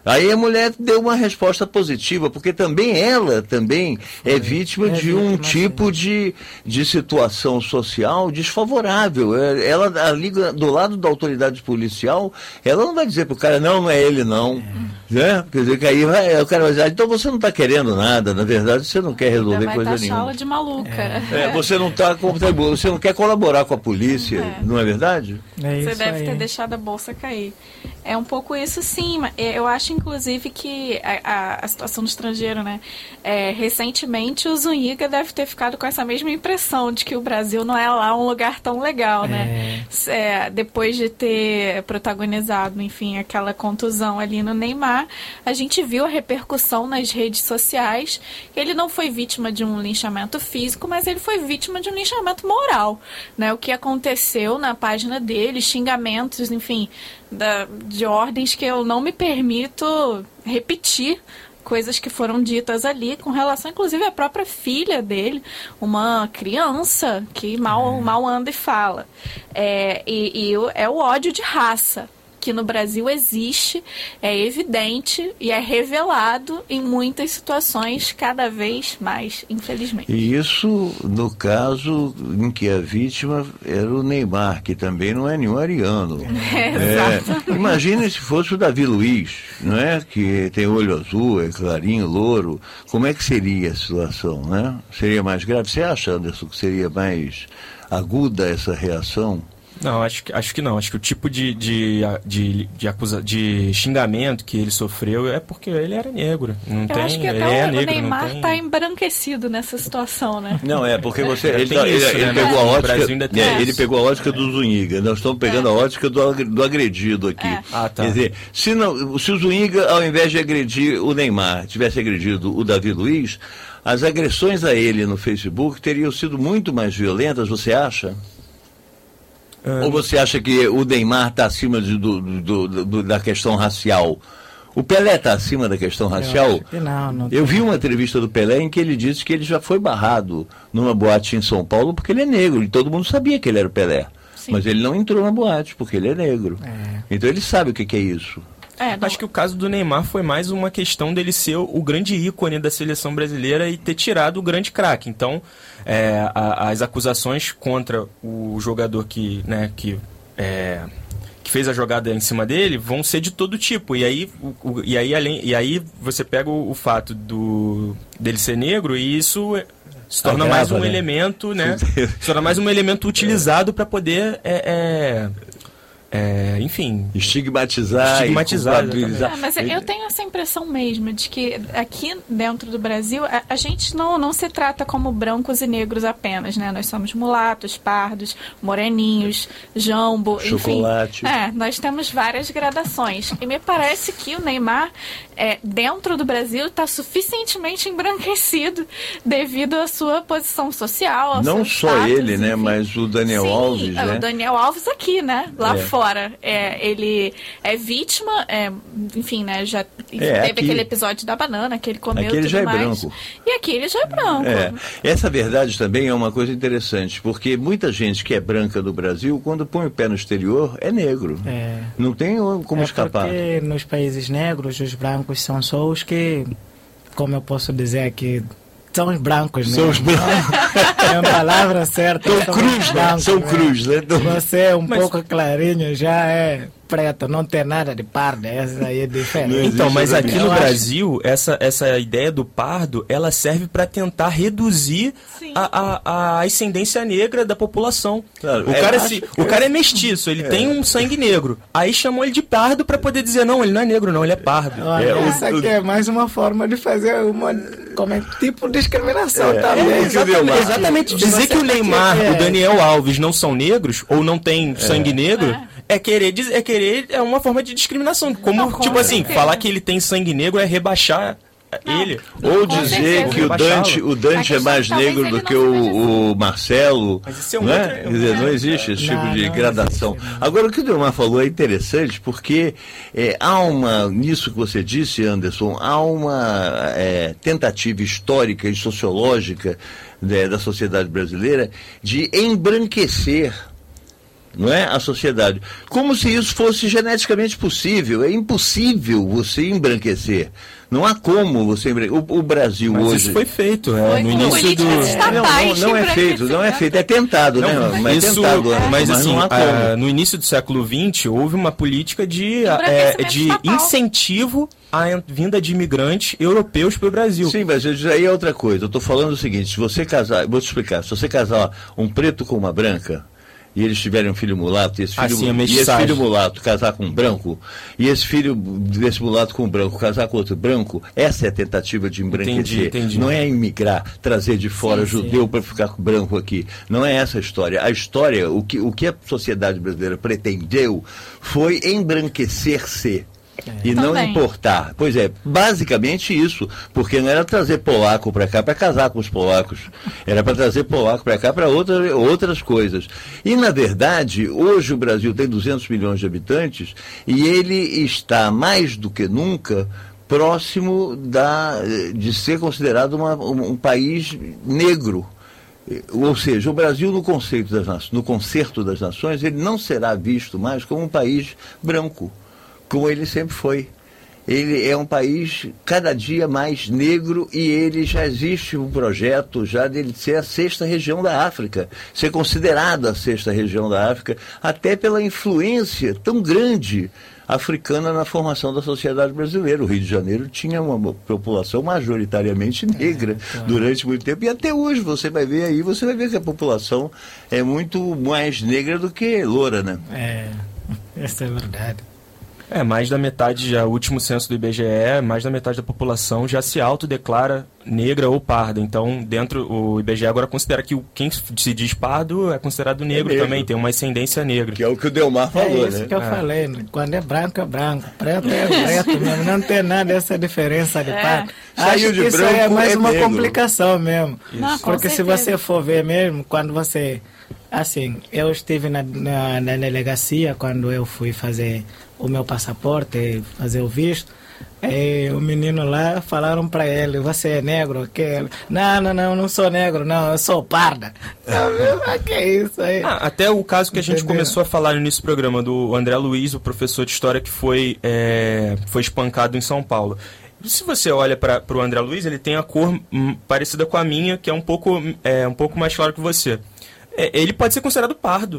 Aí a mulher deu uma resposta positiva, porque ela também é vítima de um tipo de situação social desfavorável. Ela ali do lado da autoridade policial, ela não vai dizer pro cara, não é ele não. Né? Quer dizer, que aí o cara vai dizer, então você não está querendo nada, na verdade você não quer resolver coisa nenhuma. De maluca. Você não está contribuindo, você não quer colaborar com a polícia, não é verdade? Você deve ter deixado a bolsa cair. É um pouco isso, sim. Eu acho, inclusive, que a situação do estrangeiro, né? Recentemente, o Zuniga deve ter ficado com essa mesma impressão de que o Brasil não é lá um lugar tão legal, né? Depois de ter protagonizado, enfim, aquela contusão ali no Neymar, a gente viu a repercussão nas redes sociais. Ele não foi vítima de um linchamento físico, mas ele foi vítima de um linchamento moral, né? O que aconteceu na página dele, xingamentos, enfim, de ordens que eu não me permito repetir, coisas que foram ditas ali com relação, inclusive, à própria filha dele, uma criança que mal anda e fala. É o ódio de raça, que no Brasil existe, é evidente e é revelado em muitas situações, cada vez mais, infelizmente. E isso no caso em que a vítima era o Neymar, que também não é nenhum ariano. Exato. Imagine se fosse o Davi Luiz, não é? Que tem olho azul, é clarinho, louro. Como é que seria a situação, né? Seria mais grave? Você acha, Anderson, que seria mais aguda essa reação? Não, acho que não. Acho que o tipo de xingamento que ele sofreu é porque ele era negro. Acho que até o Neymar está embranquecido nessa situação, né? Não, porque ele pegou a ótica. Ele pegou a ótica do Zuniga. Nós estamos pegando a ótica do agredido aqui. Tá. Quer dizer, se o Zuniga, ao invés de agredir o Neymar, tivesse agredido o Davi Luiz, as agressões a ele no Facebook teriam sido muito mais violentas, você acha? Ou você acha que o Neymar está acima da questão racial? O Pelé está acima da questão racial? Eu acho que não. Eu vi uma entrevista do Pelé em que ele disse que ele já foi barrado numa boate em São Paulo porque ele é negro. E todo mundo sabia que ele era o Pelé. Sim. Mas ele não entrou na boate porque ele é negro. Então ele sabe o que é isso. Acho que o caso do Neymar foi mais uma questão dele ser o grande ícone da seleção brasileira e ter tirado o grande craque. Então, as acusações contra o jogador que fez a jogada em cima dele vão ser de todo tipo. E aí você pega o fato dele ser negro e isso se torna mais um elemento, né? Se torna mais um elemento utilizado para poder enfim, estigmatizar. Mas eu tenho essa impressão mesmo de que aqui dentro do Brasil a gente não se trata como brancos e negros apenas, né? Nós somos mulatos, pardos, moreninhos, jambo, chocolate. Enfim. Nós temos várias gradações. E me parece que o Neymar, dentro do Brasil, está suficientemente embranquecido devido à sua posição social. Não só status, ele, né? Mas o Daniel Alves, né? O Daniel Alves aqui, né? Lá fora. Ele é vítima, enfim, né? Já teve aquele episódio da banana que ele comeu. Aqui ele já é branco. E aqui ele já é branco. Essa verdade também é uma coisa interessante, porque muita gente que é branca do Brasil, quando põe o pé no exterior, é negro. Não tem como escapar. Porque nos países negros, os brancos são só os que, como eu posso dizer aqui, são os brancos, né? São os brancos. É a palavra certa. São cruz, né? Você é pouco clarinho, já é preto, não tem nada de pardo, essa aí é diferente. Então, mas aqui no Brasil, essa ideia do pardo, ela serve para tentar reduzir a ascendência negra da população. Claro, o cara é mestiço, ele tem um sangue negro. Aí chamam ele de pardo para poder dizer, não, ele não é negro não, ele é pardo. Essa aqui é mais uma forma de fazer tipo de discriminação também. Exatamente. Dizer que o Neymar, o Daniel Alves não são negros, ou não tem sangue negro, é uma forma de discriminação. Como, falar que ele tem sangue negro é rebaixar ele. Ou dizer que o Dante é mais negro do que o Marcelo. Mas isso não existe esse tipo de gradação. Agora, o que o Delmar falou é interessante, porque nisso que você disse, Anderson, há uma tentativa histórica e sociológica da sociedade brasileira de embranquecer não é? A sociedade. Como se isso fosse geneticamente possível. É impossível você embranquecer. Não há como você embranquecer. O Brasil mas hoje... isso foi feito, no início do... Não é feito. É tentado, não, né? Mas isso, tentado. Mas assim, não há como. No início do século XX, houve uma política de incentivo à vinda de imigrantes europeus para o Brasil. Sim, mas isso aí é outra coisa. Eu estou falando o seguinte, se você casar... Vou te explicar. Se você casar um preto com uma branca... e eles tiverem um filho mulato, e esse filho mulato casar com um branco, e esse filho desse mulato com um branco casar com outro branco, essa é a tentativa de embranquecer. Entendi. Não é imigrar, trazer de fora judeu para ficar com branco aqui. Não é essa a história. A história, o que a sociedade brasileira pretendeu foi embranquecer-se. E não importar. Pois é, basicamente isso. Porque não era trazer polaco para cá para casar com os polacos. Era para trazer polaco para cá para outras coisas. E, na verdade, hoje o Brasil tem 200 milhões de habitantes e ele está, mais do que nunca, próximo de ser considerado um país negro. Ou seja, o Brasil, no concerto das nações, ele não será visto mais como um país branco, como ele sempre foi. Ele é um país cada dia mais negro e ele já existe um projeto já dele ser a 6ª região da África, ser considerado a 6ª região da África, até pela influência tão grande africana na formação da sociedade brasileira. O Rio de Janeiro tinha uma população majoritariamente negra durante muito tempo, e até hoje você vai ver que a população é muito mais negra do que loura, né? Isso é verdade. Mais da metade, já o último censo do IBGE, mais da metade da população já se autodeclara negra ou parda. Então, o IBGE agora considera que quem se diz pardo é considerado negro também, tem uma ascendência negra. Que é o que o Delmar falou, né? É isso que eu falei, né? Quando é branco, preto é preto mesmo, não tem nada dessa diferença de pardo. Acho que isso aí é mais uma complicação mesmo. Não, porque se você for ver mesmo, quando você... Assim, eu estive na delegacia quando eu fui fazer o meu passaporte, fazer o visto. O menino lá falaram para ele: você é negro? Não sou negro, não, eu sou parda. Que é isso aí? Até o caso que a gente começou a falar no início do programa, do André Luiz, o professor de história que foi espancado em São Paulo. Se você olha para o André Luiz, ele tem a cor parecida com a minha, que é um pouco mais claro que você. Ele pode ser considerado pardo,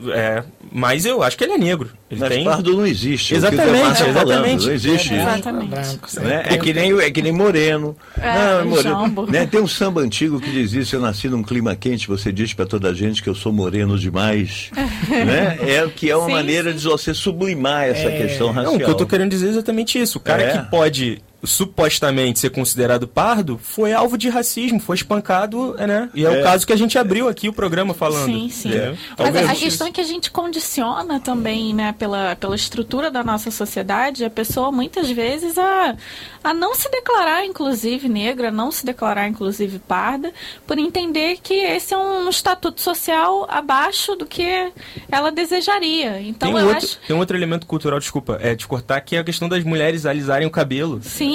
mas eu acho que ele é negro. Pardo não existe. Exatamente. Não existe isso. É que nem moreno. Moreno. Né? Tem um samba antigo que diz isso: eu nasci num clima quente, você diz para toda a gente que eu sou moreno demais. Né? Que é uma maneira de você sublimar essa questão racial. O que eu estou querendo dizer é exatamente isso. O cara que pode supostamente ser considerado pardo foi alvo de racismo, foi espancado, né? E o caso que a gente abriu aqui o programa falando. Sim. Mas a questão é que a gente condiciona também, né, pela estrutura da nossa sociedade, a pessoa muitas vezes a não se declarar inclusive negra, não se declarar inclusive parda, por entender que esse é um estatuto social abaixo do que ela desejaria. Então tem um outro elemento cultural, desculpa, te cortar, que é a questão das mulheres alisarem o cabelo. Sim.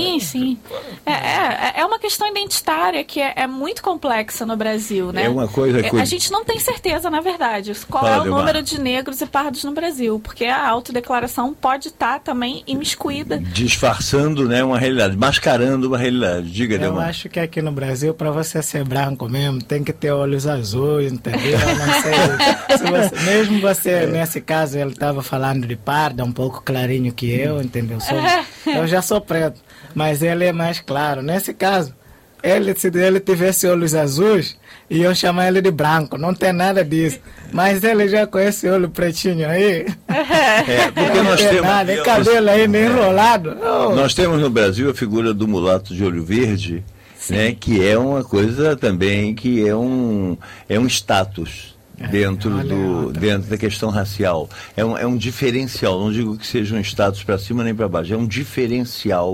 É uma questão identitária que é muito complexa no Brasil, né? É uma coisa que... A gente não tem certeza, na verdade, qual é o número de negros e pardos no Brasil, porque a autodeclaração pode estar também imiscuída. Disfarçando, né, uma realidade, mascarando uma realidade. Diga, Eu acho que aqui no Brasil, para você ser branco mesmo, tem que ter olhos azuis, entendeu? Não sei, mesmo você, nesse caso, ele estava falando de parda, um pouco clarinho que eu, entendeu? Eu já sou preto. Mas ele é mais claro. Nesse caso, se ele tivesse olhos azuis, iam chamar ele de branco. Não tem nada disso. Mas ele já com esse olho pretinho aí. Porque nós temos nada, cabelo aí meio enrolado. Nós temos no Brasil a figura do mulato de olho verde, né, que é uma coisa também que é um status. Dentro da questão racial. É um diferencial, não digo que seja um status para cima nem para baixo, é um diferencial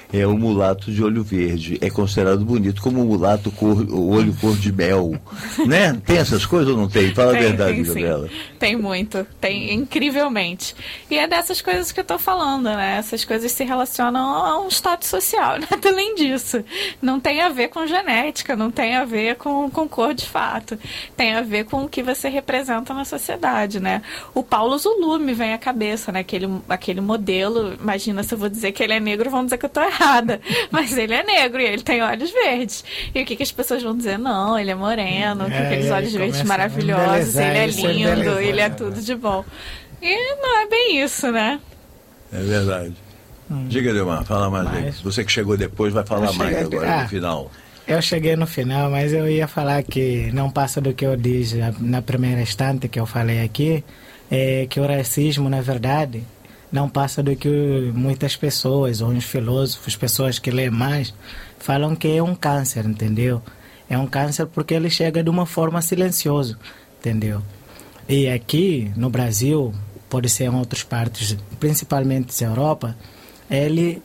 é o mulato de olho verde. É considerado bonito como o mulato olho cor de mel. Né? Tem essas coisas ou não tem? Fala a verdade, Gabriela. Tem muito, tem incrivelmente. E é dessas coisas que eu tô falando, né? Essas coisas se relacionam a um status social, nada além disso. Não tem a ver com genética, não tem a ver com cor de fato. Tem a ver com o que você representa na sociedade, né? O Paulo Zulu me vem à cabeça, né? Aquele modelo, imagina se eu vou dizer que ele é negro, vão dizer que eu tô errada. Mas ele é negro e ele tem olhos verdes. E o que as pessoas vão dizer? Não, ele é moreno, com aqueles olhos verdes maravilhosos, ele é lindo, ele é tudo de bom. E não é bem isso, né? É verdade. Diga, Delmar, fala mais aí. Você que chegou depois vai falar mais agora no final. Eu cheguei no final, mas eu ia falar que não passa do que eu disse na primeira instante que eu falei aqui, que o racismo, na verdade, não passa do que muitas pessoas, ou uns filósofos, pessoas que lêem mais, falam que é um câncer, entendeu? É um câncer porque ele chega de uma forma silenciosa, entendeu? E aqui, no Brasil, pode ser em outras partes, principalmente na Europa, ele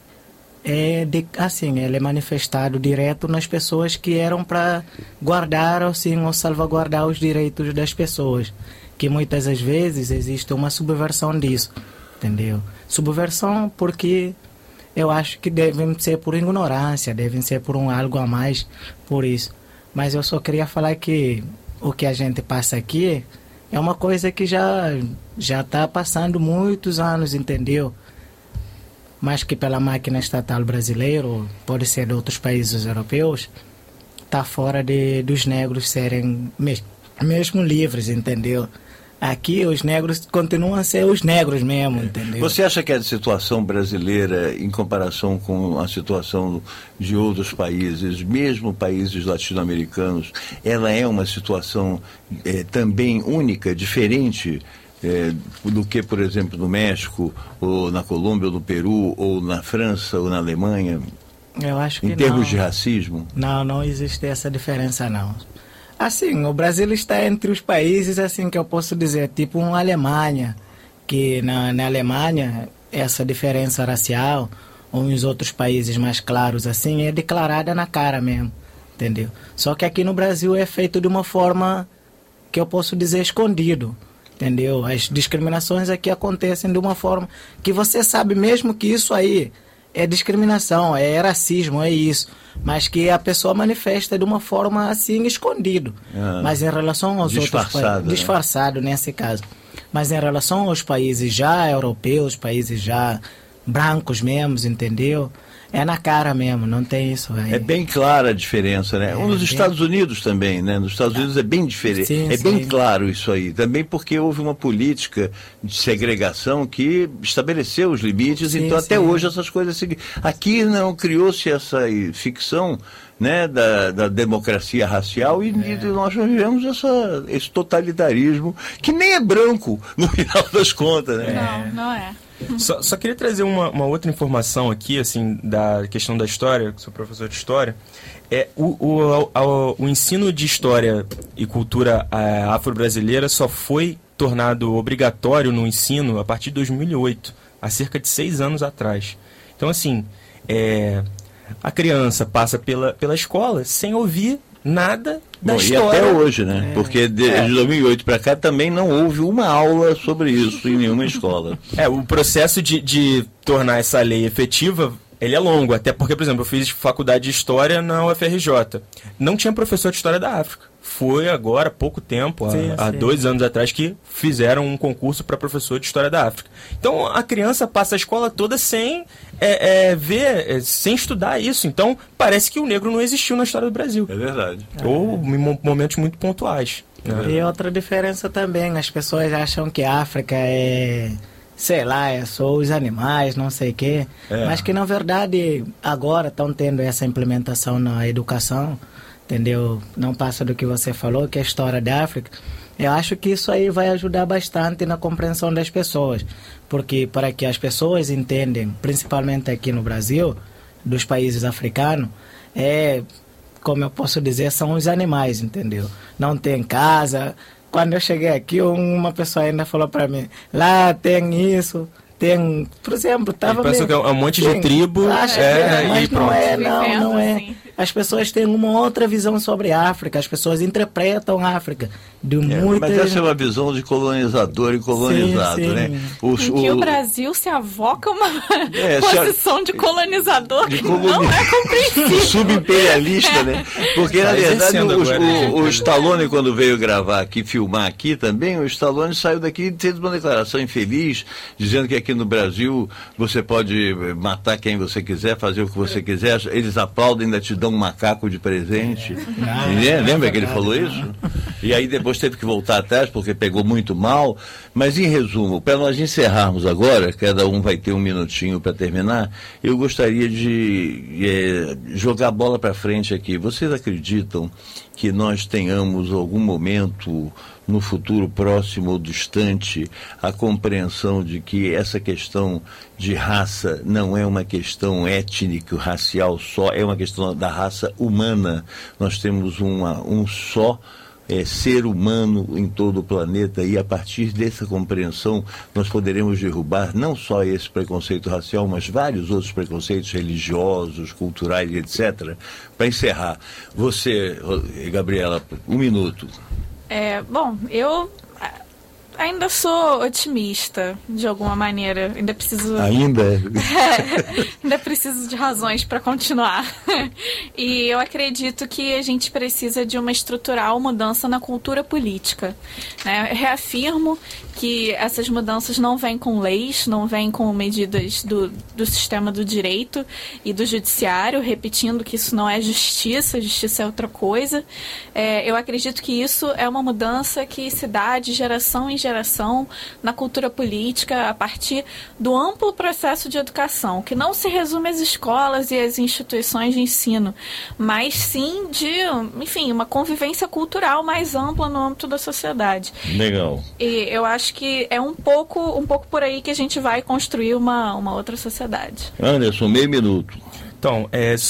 é manifestado direto nas pessoas que eram para guardar assim, ou salvaguardar os direitos das pessoas, que muitas das vezes existe uma subversão disso, entendeu? Subversão porque eu acho que devem ser por ignorância, devem ser por algo a mais, por isso. Mas eu só queria falar que o que a gente passa aqui é uma coisa que já está passando muitos anos, entendeu? Mas que pela máquina estatal brasileira, ou pode ser de outros países europeus, está fora dos negros serem mesmo livres, entendeu? Aqui os negros continuam a ser os negros mesmo, entendeu? Você acha que a situação brasileira, em comparação com a situação de outros países, mesmo países latino-americanos, ela é uma situação também única, diferente do que, por exemplo, no México, ou na Colômbia, ou no Peru, ou na França, ou na Alemanha? Eu acho que em termos de racismo? Não existe essa diferença, não. Assim, o Brasil está entre os países, assim, que eu posso dizer, tipo uma Alemanha, que na Alemanha essa diferença racial, ou nos outros países mais claros, assim, é declarada na cara mesmo, entendeu? Só que aqui no Brasil é feito de uma forma que eu posso dizer escondido, entendeu? As discriminações aqui acontecem de uma forma que você sabe mesmo que isso aí é discriminação, é racismo, é isso. Mas que a pessoa manifesta de uma forma assim, escondido. Mas em relação aos outros países, disfarçado nesse caso. Mas em relação aos países já europeus, países já brancos mesmo, entendeu? É na cara mesmo, não tem isso aí. É bem clara a diferença, né? Nos Estados Unidos também, né? Nos Estados Unidos é bem diferente. Sim, bem claro isso aí. Também porque houve uma política de segregação que estabeleceu os limites, então até hoje essas coisas... Aqui não criou-se essa ficção, né, da democracia racial e nós vivemos esse totalitarismo que nem é branco no final das contas, né? Não é. Só queria trazer uma outra informação aqui, assim, da questão da história, que sou professor de história. O ensino de história e cultura afro-brasileira só foi tornado obrigatório no ensino a partir de 2008, há cerca de 6 anos atrás. Então, assim, a criança passa pela escola sem ouvir nada da história. E até hoje, né? Porque de 2008 para cá também não houve uma aula sobre isso em nenhuma escola. O processo de tornar essa lei efetiva, ele é longo. Até porque, por exemplo, eu fiz faculdade de História na UFRJ. Não tinha professor de História da África. Foi agora, há pouco tempo, há 2 anos atrás, que fizeram um concurso para professor de História da África. Então, a criança passa a escola toda sem ver, sem estudar isso. Então, parece que o negro não existiu na história do Brasil. É verdade. Ou em momentos muito pontuais. E outra diferença também, as pessoas acham que a África sei lá, é só os animais, não sei o quê. Mas que, na verdade, agora estão tendo essa implementação na educação, entendeu? Não passa do que você falou, que é a história da África. Eu acho que isso aí vai ajudar bastante na compreensão das pessoas. Porque para que as pessoas entendam, principalmente aqui no Brasil, dos países africanos, como eu posso dizer, são os animais, entendeu? Não tem casa. Quando eu cheguei aqui, uma pessoa ainda falou para mim, lá tem isso, Tem, por exemplo, estava Pensa que é um monte de tribo, mas e pronto. não é. As pessoas têm uma outra visão sobre a África, as pessoas interpretam a África de muitas... Mas essa é uma visão de colonizador e colonizado, sim. né? Em que o Brasil se avoca uma posição de colonizador que não é compreensível. Subimperialista, né? Porque, na verdade, o Stallone, quando veio gravar aqui, filmar aqui também, o Stallone saiu daqui e fez uma declaração infeliz, dizendo que aqui no Brasil você pode matar quem você quiser, fazer o que você quiser, eles aplaudem, ainda te dão um macaco de presente. Lembra que ele falou isso? E aí depois teve que voltar atrás porque pegou muito mal. Mas em resumo, para nós encerrarmos agora, cada um vai ter um minutinho para terminar, eu gostaria de jogar a bola para frente aqui. Vocês acreditam que nós tenhamos algum momento no futuro próximo ou distante a compreensão de que essa questão de raça não é uma questão étnico-racial só, é uma questão da raça humana? Nós temos um só ser humano em todo o planeta, e a partir dessa compreensão nós poderemos derrubar não só esse preconceito racial, mas vários outros preconceitos religiosos, culturais, etc. Para encerrar, você, Gabriela, um minuto. Bom, eu ainda sou otimista, de alguma maneira. Ainda preciso de razões para continuar. E eu acredito que a gente precisa de uma estrutural mudança na cultura política, né? Eu reafirmo que essas mudanças não vêm com leis, não vêm com medidas do sistema do direito e do judiciário, repetindo que isso não é justiça é outra coisa. Eu acredito que isso é uma mudança que se dá de geração em geração na cultura política a partir do amplo processo de educação, que não se resume às escolas e às instituições de ensino, mas sim de, enfim, uma convivência cultural mais ampla no âmbito da sociedade. Legal. E eu acho que é um pouco por aí que a gente vai construir uma outra sociedade. Anderson, meio minuto. Então,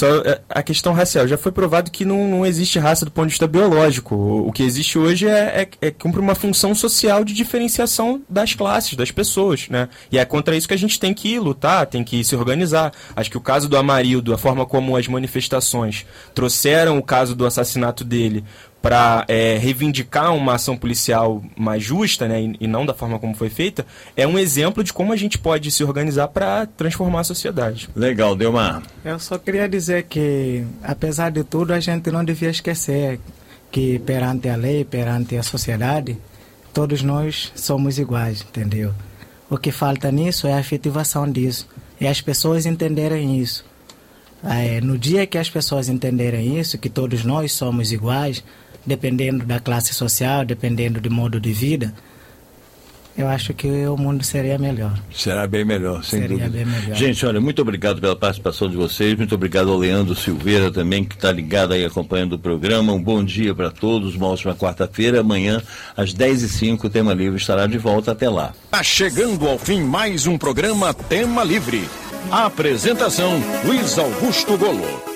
a questão racial. Já foi provado que não existe raça do ponto de vista biológico. O que existe hoje cumpre uma função social de diferenciação das classes, das pessoas, né? E é contra isso que a gente tem que lutar, tem que se organizar. Acho que o caso do Amarildo, a forma como as manifestações trouxeram o caso do assassinato dele para reivindicar uma ação policial mais justa, né, e não da forma como foi feita, é um exemplo de como a gente pode se organizar para transformar a sociedade. Legal, Delmar. Eu só queria dizer que, apesar de tudo, a gente não devia esquecer que perante a lei, perante a sociedade, todos nós somos iguais, entendeu? O que falta nisso é a efetivação disso, e as pessoas entenderem isso. No dia que as pessoas entenderem isso, que todos nós somos iguais, dependendo da classe social, dependendo do modo de vida, eu acho que o mundo seria melhor. Será bem melhor, sem dúvida. Bem melhor. Gente, olha, muito obrigado pela participação de vocês, muito obrigado ao Leandro Silveira também, que está ligado aí acompanhando o programa. Um bom dia para todos, uma ótima quarta-feira. Amanhã, às 10h05, o Tema Livre estará de volta. Até lá. Tá chegando ao fim mais um programa Tema Livre. A apresentação, Luiz Augusto Golo.